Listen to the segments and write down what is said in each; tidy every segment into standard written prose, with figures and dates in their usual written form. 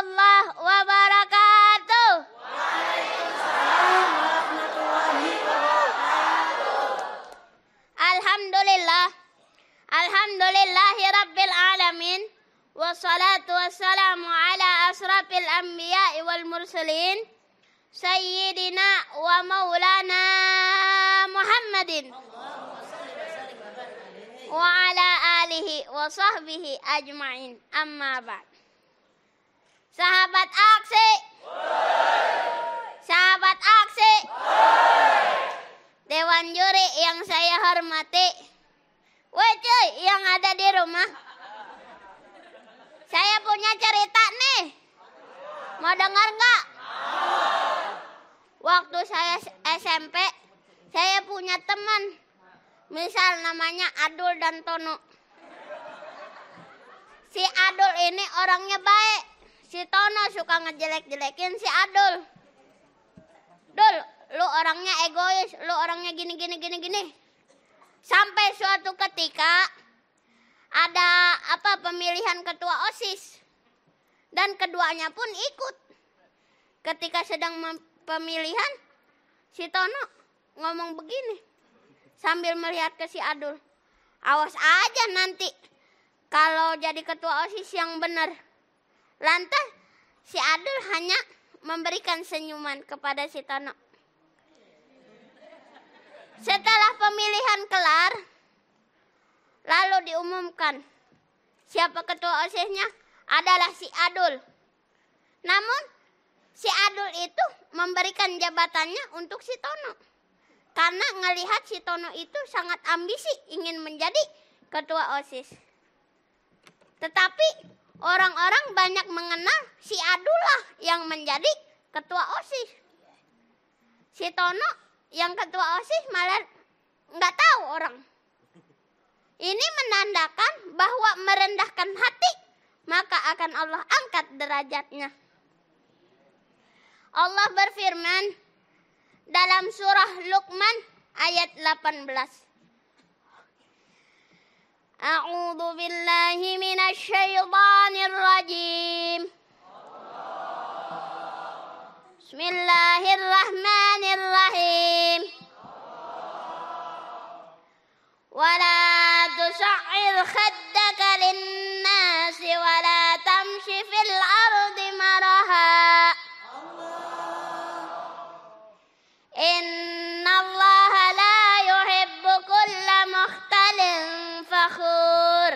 warahmatullahi wabarakatuh. Waalaikumsalam warahmatullahi wabarakatuh. Alhamdulillah. Alhamdulillahi rabbil alamin. Wassalatu wassalamu ala asrafil anbiya'i wal mursalin. Sayyidina wa maulana Muhammadin. Wa ala alihi wa sahbihi ajma'in. Amma ba'd. Sahabat aksi. Sahabat aksi. Dewan juri yang saya hormati. Woi cuy yang ada di rumah. Saya punya cerita nih. Mau dengar nggak? Waktu saya SMP, saya punya teman. Misal namanya Adul dan Tono. Si Adul ini orangnya baik. Si Tono suka ngejelek-jelekin si Adul. Dul, lu orangnya egois, lu orangnya gini. Sampai suatu ketika ada pemilihan ketua OSIS. Dan keduanya pun ikut. Ketika sedang pemilihan, si Tono ngomong begini sambil melihat ke si Adul. Awas aja nanti kalau jadi ketua OSIS yang benar. Lantas si Adul hanya memberikan senyuman kepada si Tono. Setelah pemilihan kelar, lalu diumumkan siapa ketua OSIS-nya adalah si Adul. Namun si Adul itu memberikan jabatannya untuk si Tono. Karena ngelihat si Tono itu sangat ambisi ingin menjadi ketua OSIS. Tetapi orang-orang banyak mengenal si Adul lah yang menjadi ketua OSIS. Si Tono yang ketua OSIS malah nggak tahu orang. Ini menandakan bahwa merendahkan hati, maka akan Allah angkat derajatnya. Allah berfirman dalam surah Luqman ayat 18. A'udzu billahi minasy syaithanir rajim. Bismillahirrahmanirrahim. Wala tusa'ir khaddaka lin-nasi wala tamshi fil ardi maraha. Innallaha la yuhibbu kulla mukhtalin fakhur.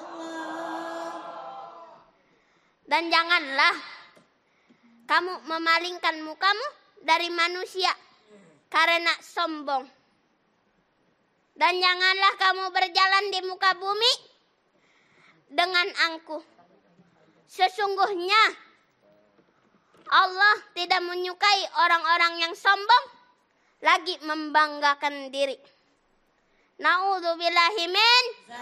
Dan janganlah kamu memalingkan mukamu dari manusia karena sombong. Dan janganlah kamu berjalan di muka bumi dengan angkuh. Sesungguhnya Allah tidak menyukai orang-orang yang sombong lagi membanggakan diri. Na'udzubillahi min.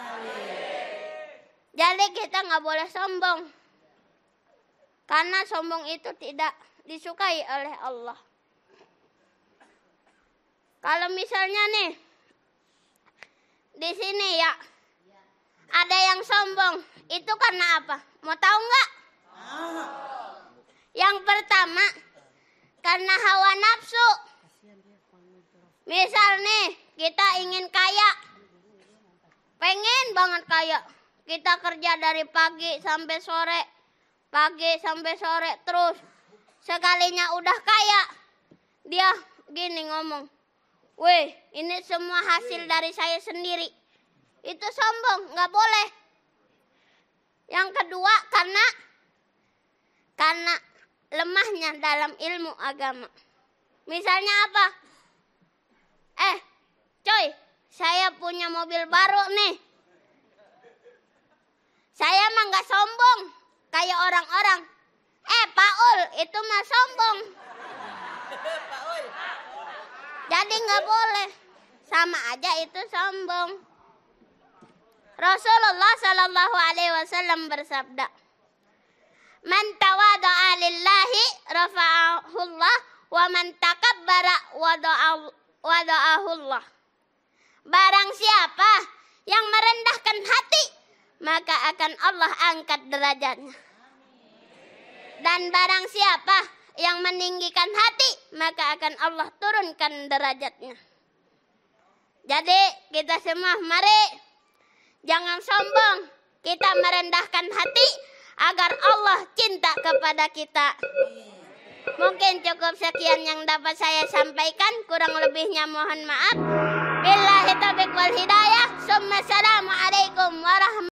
Jadi kita nggak boleh sombong. Karena sombong itu tidak disukai oleh Allah. Kalau misalnya nih, di sini ya, ada yang sombong. Itu karena apa? Mau tahu nggak? Yang pertama, karena hawa nafsu. Misal nih, kita ingin kaya. Pengen banget kaya. Kita kerja dari pagi sampai sore. Pagi sampai sore terus. Sekalinya udah kaya, dia gini ngomong. Weh, ini semua hasil dari saya sendiri. Itu sombong, nggak boleh. Yang kedua, karena lemahnya dalam ilmu agama. Misalnya apa? Coy, saya punya mobil baru nih. Saya mah nggak sombong kayak orang-orang. Paul, itu mah sombong. Jadi nggak boleh. Sama aja itu sombong. Rasulullah Shallallahu Alaihi Wasallam bersabda, "Man tawada'a lillahi rafa'ahullah, wa man takabbara wada'ahullah." Barang siapa yang merendahkan hati, maka akan Allah angkat derajatnya. Dan barang siapa yang meninggikan hati, maka akan Allah turunkan derajatnya. Jadi kita semua mari jangan sombong, kita merendahkan hati agar Allah cinta kepada kita. Mungkin cukup sekian yang dapat saya sampaikan, kurang lebihnya mohon maaf. Billahi taufiq wal hidayah. Assalamualaikum warahmatullahi wabarakatuh.